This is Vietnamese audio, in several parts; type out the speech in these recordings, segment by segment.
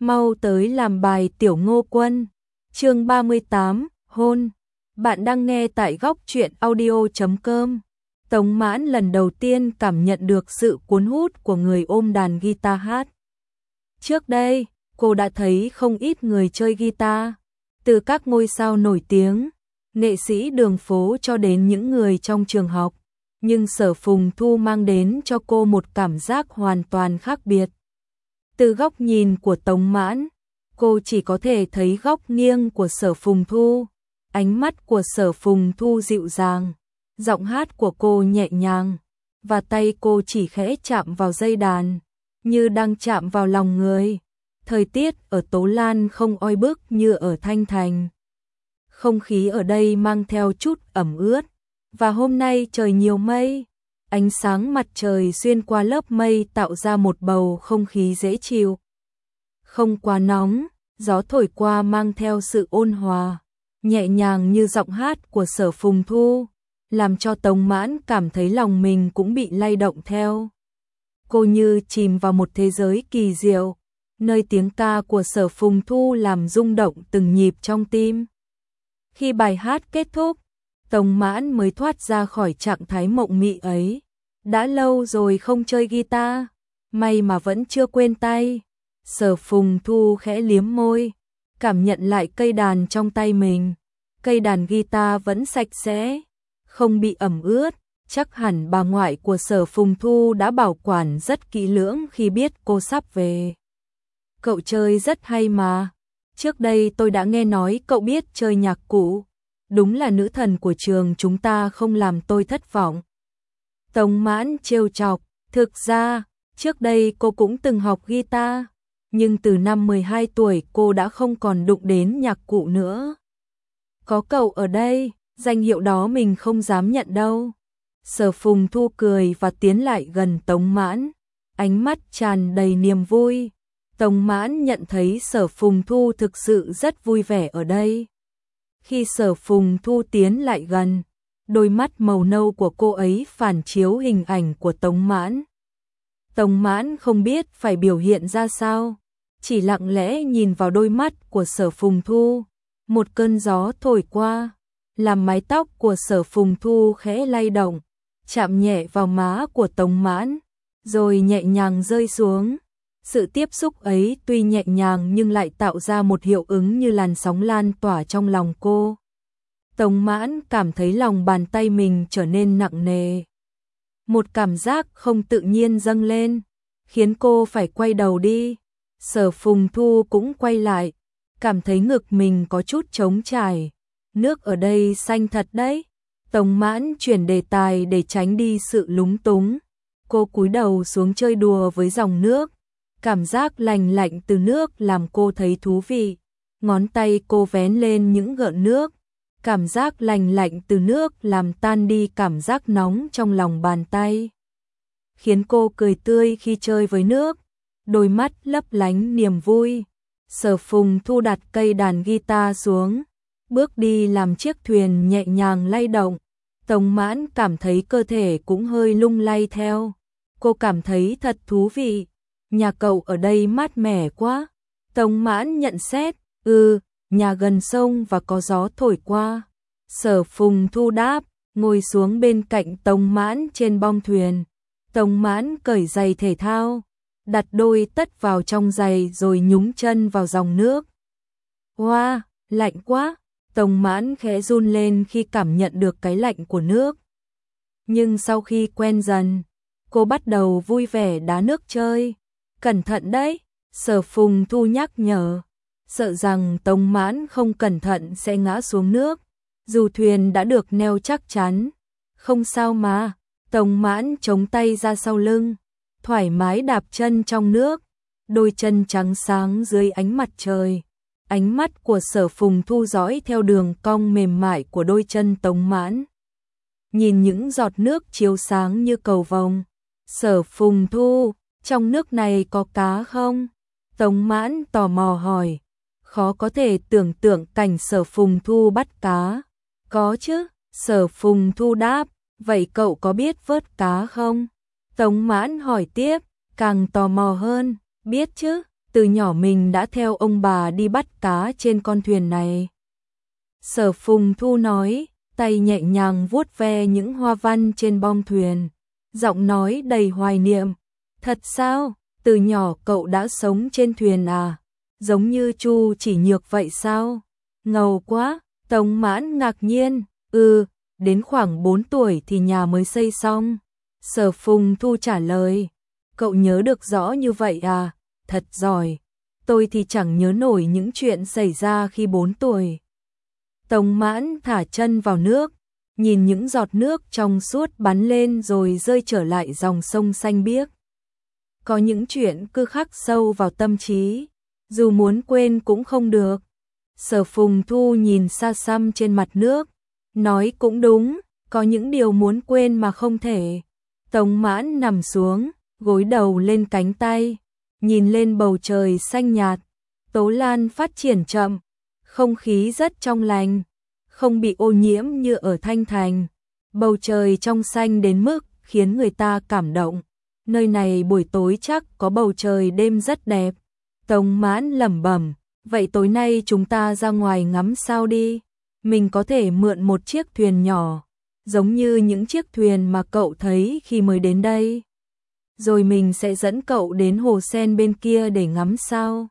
Mau tới làm bài Tiểu Ngô Quân. Chương 38, hôn. Bạn đang nghe tại góc truyện audio.com. Tống Mãn lần đầu tiên cảm nhận được sự cuốn hút của người ôm đàn guitar hát. Trước đây, cô đã thấy không ít người chơi guitar, từ các ngôi sao nổi tiếng, nghệ sĩ đường phố cho đến những người trong trường học, nhưng Sở Phùng Thu mang đến cho cô một cảm giác hoàn toàn khác biệt. Từ góc nhìn của Tống Mãn, cô chỉ có thể thấy góc nghiêng của Sở Phùng Thu, ánh mắt của Sở Phùng Thu dịu dàng, giọng hát của cô nhẹ nhàng, và tay cô chỉ khẽ chạm vào dây đàn, như đang chạm vào lòng người. Thời tiết ở Tố Lan không oi bức như ở Thanh Thành. Không khí ở đây mang theo chút ẩm ướt, và hôm nay trời nhiều mây. Ánh sáng mặt trời xuyên qua lớp mây tạo ra một bầu không khí dễ chịu. Không quá nóng, gió thổi qua mang theo sự ôn hòa, nhẹ nhàng như giọng hát của Sở Phùng Thu, làm cho Tống Mãn cảm thấy lòng mình cũng bị lay động theo. Cô như chìm vào một thế giới kỳ diệu, nơi tiếng ca của Sở Phùng Thu làm rung động từng nhịp trong tim. Khi bài hát kết thúc, Tống Mãn mới thoát ra khỏi trạng thái mộng mị ấy. Đã lâu rồi không chơi guitar, may mà vẫn chưa quên tay. Sở Phùng Thu khẽ liếm môi, cảm nhận lại cây đàn trong tay mình. Cây đàn guitar vẫn sạch sẽ, không bị ẩm ướt. Chắc hẳn bà ngoại của Sở Phùng Thu đã bảo quản rất kỹ lưỡng khi biết cô sắp về. Cậu chơi rất hay mà. Trước đây tôi đã nghe nói cậu biết chơi nhạc cụ. Đúng là nữ thần của trường chúng ta, không làm tôi thất vọng. Tống Mãn trêu chọc, thực ra, trước đây cô cũng từng học guitar, nhưng từ năm 12 tuổi cô đã không còn đụng đến nhạc cụ nữa. Có cậu ở đây, danh hiệu đó mình không dám nhận đâu. Sở Phùng Thu cười và tiến lại gần Tống Mãn, ánh mắt tràn đầy niềm vui. Tống Mãn nhận thấy Sở Phùng Thu thực sự rất vui vẻ ở đây. Khi Sở Phùng Thu tiến lại gần, đôi mắt màu nâu của cô ấy phản chiếu hình ảnh của Tống Mãn. Tống Mãn không biết phải biểu hiện ra sao, chỉ lặng lẽ nhìn vào đôi mắt của Sở Phùng Thu. Một cơn gió thổi qua, làm mái tóc của Sở Phùng Thu khẽ lay động, chạm nhẹ vào má của Tống Mãn, rồi nhẹ nhàng rơi xuống. Sự tiếp xúc ấy tuy nhẹ nhàng nhưng lại tạo ra một hiệu ứng như làn sóng lan tỏa trong lòng cô. Tống Mãn cảm thấy lòng bàn tay mình trở nên nặng nề. Một cảm giác không tự nhiên dâng lên, khiến cô phải quay đầu đi. Sở Phùng Thu cũng quay lại, cảm thấy ngực mình có chút trống trải. Nước ở đây xanh thật đấy. Tống Mãn chuyển đề tài để tránh đi sự lúng túng. Cô cúi đầu xuống chơi đùa với dòng nước. Cảm giác lành lạnh từ nước làm cô thấy thú vị. Ngón tay cô vén lên những gợn nước. Cảm giác lành lạnh từ nước làm tan đi cảm giác nóng trong lòng bàn tay, khiến cô cười tươi khi chơi với nước, đôi mắt lấp lánh niềm vui. Sở Phùng Thu đặt cây đàn guitar xuống, bước đi làm chiếc thuyền nhẹ nhàng lay động. Tống Mãn cảm thấy cơ thể cũng hơi lung lay theo. Cô cảm thấy thật thú vị. Nhà cậu ở đây mát mẻ quá. Tống Mãn nhận xét, nhà gần sông và có gió thổi qua. Sở Phùng Thu đáp, ngồi xuống bên cạnh Tống Mãn trên bong thuyền. Tống Mãn cởi giày thể thao, đặt đôi tất vào trong giày rồi nhúng chân vào dòng nước. Wow, lạnh quá. Tống Mãn khẽ run lên khi cảm nhận được cái lạnh của nước. Nhưng sau khi quen dần, cô bắt đầu vui vẻ đá nước chơi. Cẩn thận đấy, Sở Phùng Thu nhắc nhở, sợ rằng Tống Mãn không cẩn thận sẽ ngã xuống nước. Dù thuyền đã được neo chắc chắn, không sao mà. Tống Mãn chống tay ra sau lưng, thoải mái đạp chân trong nước, đôi chân trắng sáng dưới ánh mặt trời. Ánh mắt của Sở Phùng Thu dõi theo đường cong mềm mại của đôi chân Tống Mãn. Nhìn những giọt nước chiếu sáng như cầu vồng. Sở Phùng Thu, trong nước này có cá không? Tống Mãn tò mò hỏi. Khó có thể tưởng tượng cảnh Sở Phùng Thu bắt cá. Có chứ, Sở Phùng Thu đáp. Vậy cậu có biết vớt cá không? Tống Mãn hỏi tiếp, càng tò mò hơn. Biết chứ, từ nhỏ mình đã theo ông bà đi bắt cá trên con thuyền này. Sở Phùng Thu nói, tay nhẹ nhàng vuốt ve những hoa văn trên bong thuyền, giọng nói đầy hoài niệm. Thật sao? Từ nhỏ cậu đã sống trên thuyền à? Giống như Chu Chỉ Nhược vậy sao? Ngầu quá, Tống Mãn ngạc nhiên, đến khoảng 4 tuổi thì nhà mới xây xong. Sở Phùng Thu trả lời, cậu nhớ được rõ như vậy à? Thật giỏi, tôi thì chẳng nhớ nổi những chuyện xảy ra khi 4 tuổi. Tống Mãn thả chân vào nước, nhìn những giọt nước trong suốt bắn lên rồi rơi trở lại dòng sông xanh biếc. Có những chuyện cứ khắc sâu vào tâm trí, dù muốn quên cũng không được. Sở Phùng Thu nhìn xa xăm trên mặt nước, nói cũng đúng, có những điều muốn quên mà không thể. Tống Mãn nằm xuống, gối đầu lên cánh tay, nhìn lên bầu trời xanh nhạt. Tố Lan phát triển chậm, không khí rất trong lành, không bị ô nhiễm như ở Thanh Thành. Bầu trời trong xanh đến mức khiến người ta cảm động. Nơi này buổi tối chắc có bầu trời đêm rất đẹp. Tống Mãn lẩm bẩm, vậy tối nay chúng ta ra ngoài ngắm sao đi. Mình có thể mượn một chiếc thuyền nhỏ, giống như những chiếc thuyền mà cậu thấy khi mới đến đây. Rồi mình sẽ dẫn cậu đến hồ sen bên kia để ngắm sao.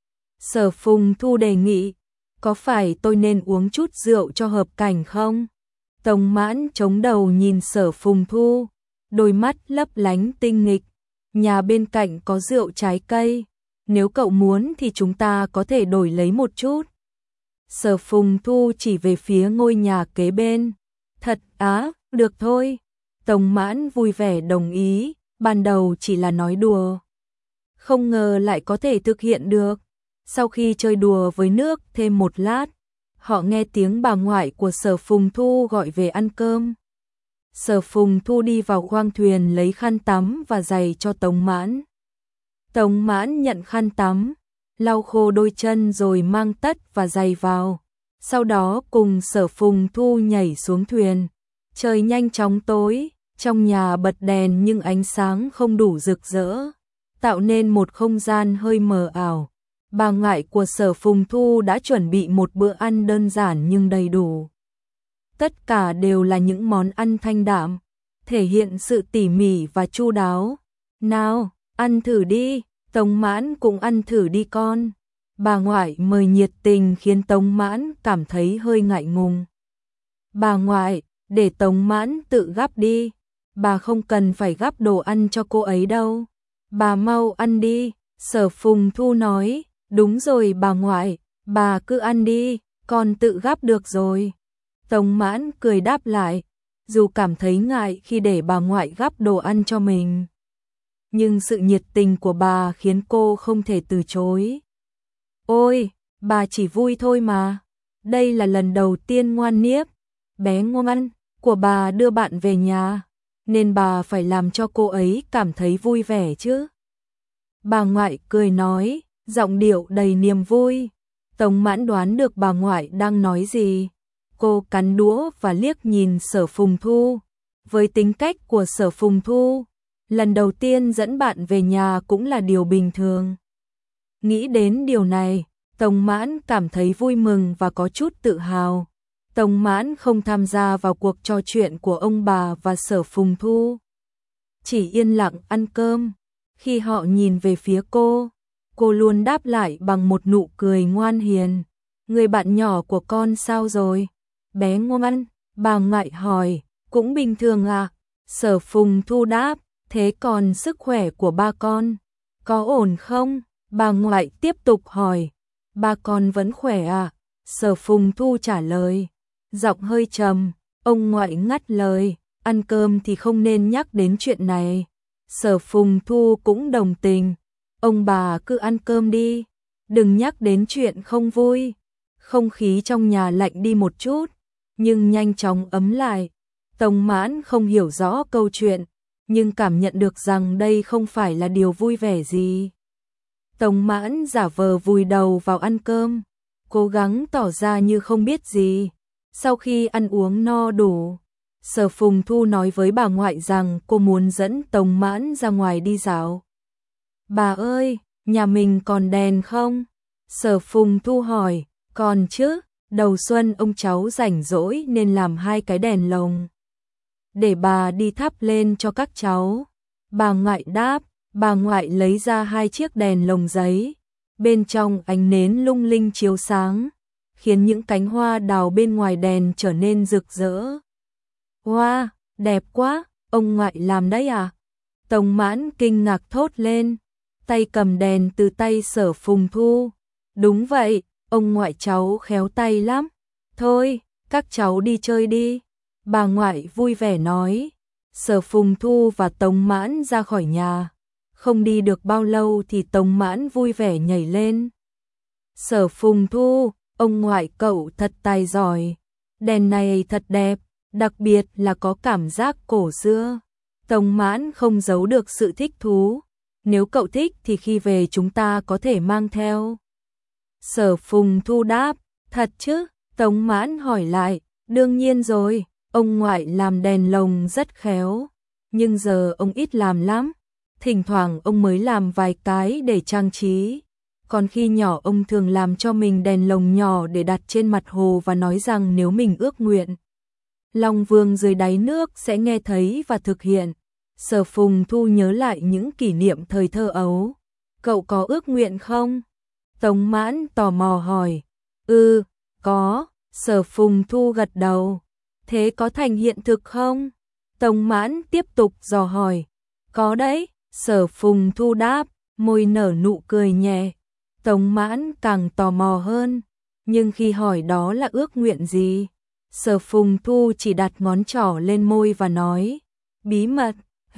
Sở Phùng Thu đề nghị, có phải tôi nên uống chút rượu cho hợp cảnh không? Tống Mãn chống đầu nhìn Sở Phùng Thu, đôi mắt lấp lánh tinh nghịch. Nhà bên cạnh có rượu trái cây, nếu cậu muốn thì chúng ta có thể đổi lấy một chút. Sở Phùng Thu chỉ về phía ngôi nhà kế bên. Thật á, được thôi. Tống Mãn vui vẻ đồng ý, ban đầu chỉ là nói đùa. Không ngờ lại có thể thực hiện được. Sau khi chơi đùa với nước thêm một lát, họ nghe tiếng bà ngoại của Sở Phùng Thu gọi về ăn cơm. Sở Phùng Thu đi vào khoang thuyền lấy khăn tắm và giày cho Tống Mãn. Tống Mãn nhận khăn tắm, lau khô đôi chân rồi mang tất và giày vào. Sau đó cùng Sở Phùng Thu nhảy xuống thuyền. Trời nhanh chóng tối, trong nhà bật đèn nhưng ánh sáng không đủ rực rỡ, tạo nên một không gian hơi mờ ảo. Bà ngoại của Sở Phùng Thu đã chuẩn bị một bữa ăn đơn giản nhưng đầy đủ. Tất cả đều là những món ăn thanh đạm, thể hiện sự tỉ mỉ và chu đáo. Nào, ăn thử đi, Tống Mãn cũng ăn thử đi con. Bà ngoại mời nhiệt tình khiến Tống Mãn cảm thấy hơi ngại ngùng. Bà ngoại, để Tống Mãn tự gắp đi. Bà không cần phải gắp đồ ăn cho cô ấy đâu. Bà mau ăn đi, Sở Phùng Thu nói. Đúng rồi bà ngoại, bà cứ ăn đi, con tự gắp được rồi. Tống Mãn cười đáp lại, dù cảm thấy ngại khi để bà ngoại gắp đồ ăn cho mình. Nhưng sự nhiệt tình của bà khiến cô không thể từ chối. Ôi, bà chỉ vui thôi mà. Đây là lần đầu tiên Ngoan Niếp, bé ngoan của bà đưa bạn về nhà, nên bà phải làm cho cô ấy cảm thấy vui vẻ chứ. Bà ngoại cười nói, giọng điệu đầy niềm vui. Tống Mãn đoán được bà ngoại đang nói gì. Cô cắn đũa và liếc nhìn Sở Phùng Thu. Với tính cách của Sở Phùng Thu, lần đầu tiên dẫn bạn về nhà cũng là điều bình thường. Nghĩ đến điều này, Tống Mãn cảm thấy vui mừng và có chút tự hào. Tống Mãn không tham gia vào cuộc trò chuyện của ông bà và Sở Phùng Thu, chỉ yên lặng ăn cơm. Khi họ nhìn về phía cô luôn đáp lại bằng một nụ cười ngoan hiền. Người bạn nhỏ của con sao rồi? Bé ngoan, bà ngoại hỏi. Cũng bình thường à? Sở Phùng Thu đáp. Thế còn sức khỏe của ba con có ổn không? Bà ngoại tiếp tục hỏi. Ba con vẫn khỏe à? Sở Phùng Thu trả lời, giọng hơi trầm. Ông ngoại ngắt lời, ăn cơm thì không nên nhắc đến chuyện này. Sở Phùng Thu cũng đồng tình. Ông bà cứ ăn cơm đi, đừng nhắc đến chuyện không vui. Không khí trong nhà lạnh đi một chút, nhưng nhanh chóng ấm lại. Tống Mãn không hiểu rõ câu chuyện, nhưng cảm nhận được rằng đây không phải là điều vui vẻ gì. Tống Mãn giả vờ vùi đầu vào ăn cơm, cố gắng tỏ ra như không biết gì. Sau khi ăn uống no đủ, Sở Phùng Thu nói với bà ngoại rằng cô muốn dẫn Tống Mãn ra ngoài đi dạo. Bà ơi, nhà mình còn đèn không? Sở Phùng Thu hỏi, còn chứ, đầu xuân ông cháu rảnh rỗi nên làm 2 cái đèn lồng. Để bà đi thắp lên cho các cháu. Bà ngoại đáp, bà ngoại lấy ra 2 chiếc đèn lồng giấy. Bên trong ánh nến lung linh chiếu sáng, khiến những cánh hoa đào bên ngoài đèn trở nên rực rỡ. Wow, đẹp quá, ông ngoại làm đấy à? Tống Mãn kinh ngạc thốt lên, tay cầm đèn từ tay Sở Phùng Thu. Đúng vậy, ông ngoại cháu khéo tay lắm. Thôi, các cháu đi chơi đi. Bà ngoại vui vẻ nói. Sở Phùng Thu và Tống Mãn ra khỏi nhà. Không đi được bao lâu thì Tống Mãn vui vẻ nhảy lên. Sở Phùng Thu, ông ngoại cậu thật tài giỏi. Đèn này thật đẹp, đặc biệt là có cảm giác cổ xưa. Tống Mãn không giấu được sự thích thú. Nếu cậu thích thì khi về chúng ta có thể mang theo. Sở Phùng Thu đáp, thật chứ? Tống Mãn hỏi lại, đương nhiên rồi, ông ngoại làm đèn lồng rất khéo. Nhưng giờ ông ít làm lắm. Thỉnh thoảng ông mới làm vài cái để trang trí. Còn khi nhỏ ông thường làm cho mình đèn lồng nhỏ để đặt trên mặt hồ và nói rằng nếu mình ước nguyện, Long Vương dưới đáy nước sẽ nghe thấy và thực hiện. Sở Phùng Thu nhớ lại những kỷ niệm thời thơ ấu. Cậu có ước nguyện không? Tống Mãn tò mò hỏi. Có. Sở Phùng Thu gật đầu. Thế có thành hiện thực không? Tống Mãn tiếp tục dò hỏi. Có đấy. Sở Phùng Thu đáp, môi nở nụ cười nhẹ. Tống Mãn càng tò mò hơn. Nhưng khi hỏi đó là ước nguyện gì, Sở Phùng Thu chỉ đặt ngón trỏ lên môi và nói, bí mật.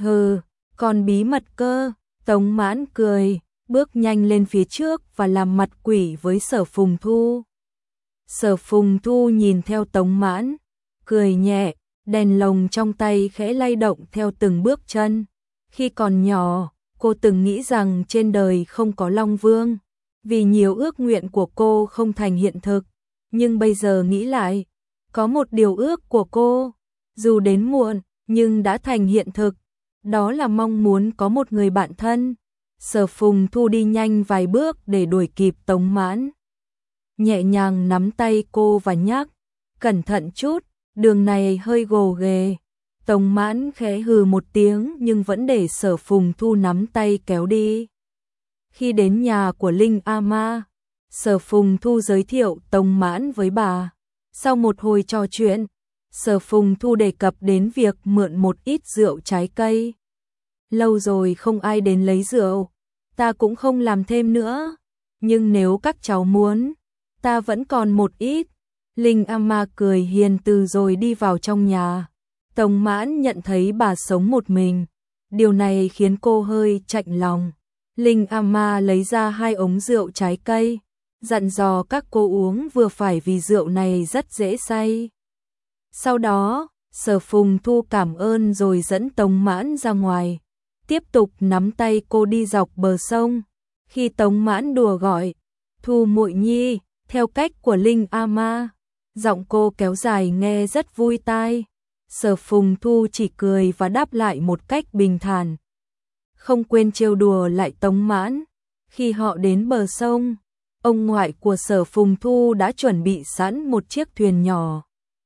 Còn bí mật cơ. Tống Mãn cười, bước nhanh lên phía trước và làm mặt quỷ với Sở Phùng Thu. Sở Phùng Thu nhìn theo Tống Mãn, cười nhẹ, đèn lồng trong tay khẽ lay động theo từng bước chân. Khi còn nhỏ, cô từng nghĩ rằng trên đời không có Long Vương, vì nhiều ước nguyện của cô không thành hiện thực. Nhưng bây giờ nghĩ lại, có một điều ước của cô, dù đến muộn, nhưng đã thành hiện thực. Đó là mong muốn có một người bạn thân. Sở Phùng Thu đi nhanh vài bước để đuổi kịp Tống Mãn. Nhẹ nhàng nắm tay cô và nhắc, cẩn thận chút, đường này hơi gồ ghề. Tống Mãn khẽ hừ một tiếng nhưng vẫn để Sở Phùng Thu nắm tay kéo đi. Khi đến nhà của Linh A Ma, Sở Phùng Thu giới thiệu Tống Mãn với bà. Sau một hồi trò chuyện, Sở Phùng Thu đề cập đến việc mượn một ít rượu trái cây. Lâu rồi không ai đến lấy rượu, ta cũng không làm thêm nữa. Nhưng nếu các cháu muốn, ta vẫn còn một ít. Linh A Ma cười hiền từ rồi đi vào trong nhà. Tống Mãn nhận thấy bà sống một mình. Điều này khiến cô hơi chạnh lòng. Linh A Ma lấy ra 2 ống rượu trái cây, dặn dò các cô uống vừa phải vì rượu này rất dễ say. Sau đó, Sở Phùng Thu cảm ơn rồi dẫn Tống Mãn ra ngoài, tiếp tục nắm tay cô đi dọc bờ sông. Khi Tống Mãn đùa gọi, Thu muội nhi, theo cách của Linh A Ma, giọng cô kéo dài nghe rất vui tai. Sở Phùng Thu chỉ cười và đáp lại một cách bình thản, không quên trêu đùa lại Tống Mãn. Khi họ đến bờ sông, ông ngoại của Sở Phùng Thu đã chuẩn bị sẵn một chiếc thuyền nhỏ,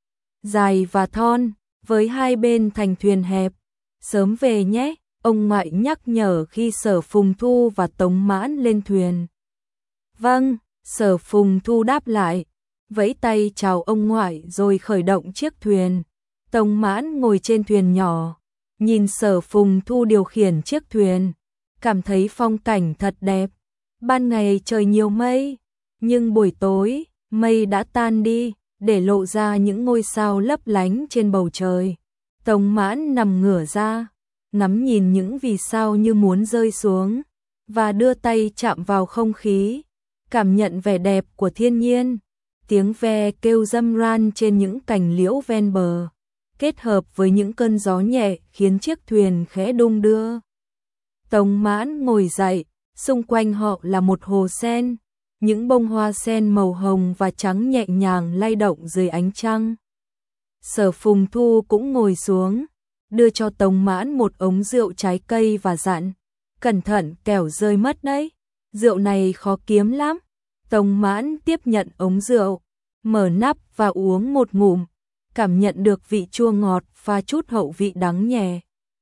dài và thon, với 2 bên thành thuyền hẹp. Sớm về nhé, ông ngoại nhắc nhở khi Sở Phùng Thu và Tống Mãn lên thuyền. Vâng, Sở Phùng Thu đáp lại, vẫy tay chào ông ngoại rồi khởi động chiếc thuyền. Tống Mãn ngồi trên thuyền nhỏ, nhìn Sở Phùng Thu điều khiển chiếc thuyền, cảm thấy phong cảnh thật đẹp. Ban ngày trời nhiều mây, nhưng buổi tối, mây đã tan đi, để lộ ra những ngôi sao lấp lánh trên bầu trời. Tống Mãn nằm ngửa ra, ngắm nhìn những vì sao như muốn rơi xuống, và đưa tay chạm vào không khí, cảm nhận vẻ đẹp của thiên nhiên. Tiếng ve kêu râm ran trên những cành liễu ven bờ, kết hợp với những cơn gió nhẹ khiến chiếc thuyền khẽ đung đưa. Tống Mãn ngồi dậy, xung quanh họ là một hồ sen, những bông hoa sen màu hồng và trắng nhẹ nhàng lay động dưới ánh trăng. Sở Phùng Thu cũng ngồi xuống, đưa cho Tống Mãn một ống rượu trái cây và dặn, cẩn thận kẻo rơi mất đấy. rượu này khó kiếm lắm. Tống Mãn tiếp nhận ống rượu, mở nắp và uống một ngụm, cảm nhận được vị chua ngọt pha chút hậu vị đắng nhẹ.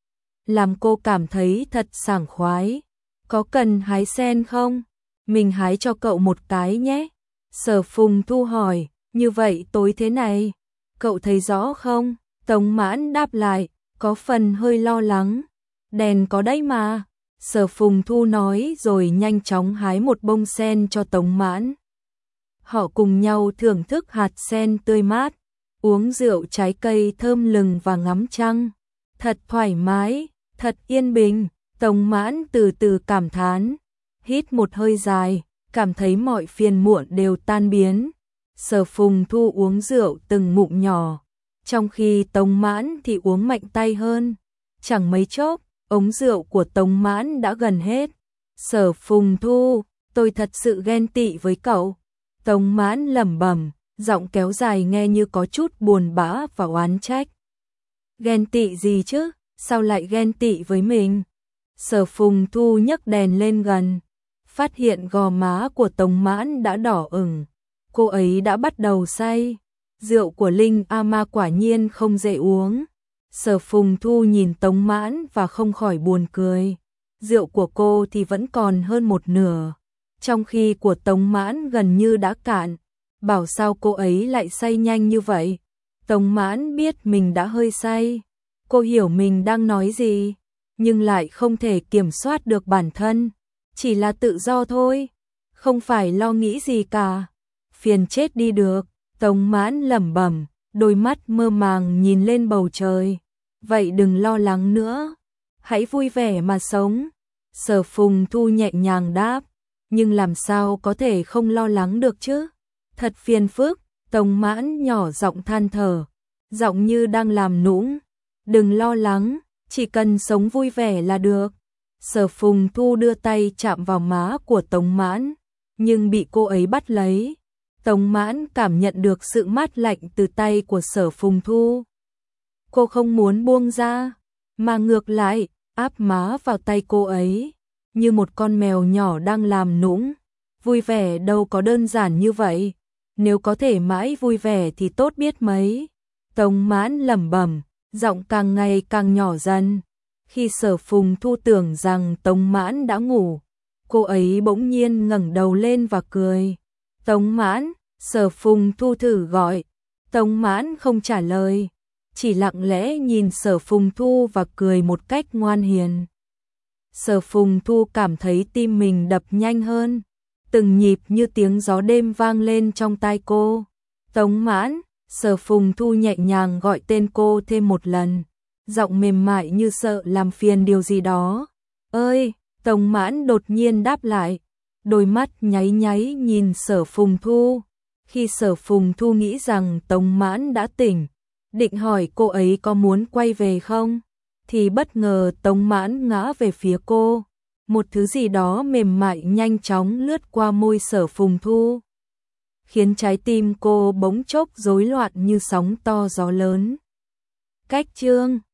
Làm cô cảm thấy thật sảng khoái. Có cần hái sen không? Mình hái cho cậu một cái nhé. Sở Phùng Thu hỏi, như vậy tối thế này, cậu thấy rõ không? Tống Mãn đáp lại, có phần hơi lo lắng. Đèn có đấy mà. Sở Phùng Thu nói rồi nhanh chóng hái một bông sen cho Tống Mãn. Họ cùng nhau thưởng thức hạt sen tươi mát, uống rượu trái cây thơm lừng và ngắm trăng. Thật thoải mái, thật yên bình. Tống Mãn từ từ cảm thán, hít một hơi dài, cảm thấy mọi phiền muộn đều tan biến. Sở Phùng Thu uống rượu từng ngụm nhỏ, trong khi Tống Mãn thì uống mạnh tay hơn. Chẳng mấy chốc, ống rượu của Tống Mãn đã gần hết. Sở Phùng Thu, tôi thật sự ghen tị với cậu. Tống Mãn lẩm bẩm, giọng kéo dài nghe như có chút buồn bã và oán trách. Ghen tị gì chứ, sao lại ghen tị với mình? Sở Phùng Thu nhấc đèn lên gần, phát hiện gò má của Tống Mãn đã đỏ ửng. Cô ấy đã bắt đầu say. Rượu của Linh A Ma quả nhiên không dễ uống. Sở Phùng Thu nhìn Tống Mãn và không khỏi buồn cười. Rượu của cô thì vẫn còn hơn một nửa, trong khi của Tống Mãn gần như đã cạn. Bảo sao cô ấy lại say nhanh như vậy? Tống Mãn biết mình đã hơi say. Cô hiểu mình đang nói gì, nhưng lại không thể kiểm soát được bản thân. Chỉ là tự do thôi, không phải lo nghĩ gì cả. Phiền chết đi được. Tống Mãn lẩm bẩm, đôi mắt mơ màng nhìn lên bầu trời. Vậy đừng lo lắng nữa, hãy vui vẻ mà sống. Sở Phùng Thu nhẹ nhàng đáp, nhưng làm sao có thể không lo lắng được chứ? Thật phiền phức. Tống Mãn nhỏ giọng than thở, giọng như đang làm nũng. Đừng lo lắng, chỉ cần sống vui vẻ là được. Sở Phùng Thu đưa tay chạm vào má của Tống Mãn, nhưng bị cô ấy bắt lấy. Tống Mãn cảm nhận được sự mát lạnh từ tay của Sở Phùng Thu. Cô không muốn buông ra, mà ngược lại, áp má vào tay cô ấy, như một con mèo nhỏ đang làm nũng. Vui vẻ đâu có đơn giản như vậy, nếu có thể mãi vui vẻ thì tốt biết mấy. Tống Mãn lẩm bẩm, giọng càng ngày càng nhỏ dần. Khi Sở Phùng Thu tưởng rằng Tống Mãn đã ngủ, cô ấy bỗng nhiên ngẩng đầu lên và cười. Tống Mãn, Sở Phùng Thu thử gọi. Tống Mãn không trả lời, chỉ lặng lẽ nhìn Sở Phùng Thu và cười một cách ngoan hiền. Sở Phùng Thu cảm thấy tim mình đập nhanh hơn, từng nhịp như tiếng gió đêm vang lên trong tai cô. Tống Mãn, Sở Phùng Thu nhẹ nhàng gọi tên cô thêm một lần, giọng mềm mại như sợ làm phiền điều gì đó. Ơi, Tống Mãn đột nhiên đáp lại, đôi mắt nháy nháy nhìn Sở Phùng Thu. Khi Sở Phùng Thu nghĩ rằng Tống Mãn đã tỉnh, định hỏi cô ấy có muốn quay về không, thì bất ngờ Tống Mãn ngã về phía cô. Một thứ gì đó mềm mại nhanh chóng lướt qua môi Sở Phùng Thu, khiến trái tim cô bỗng chốc rối loạn như sóng to gió lớn. Cách chương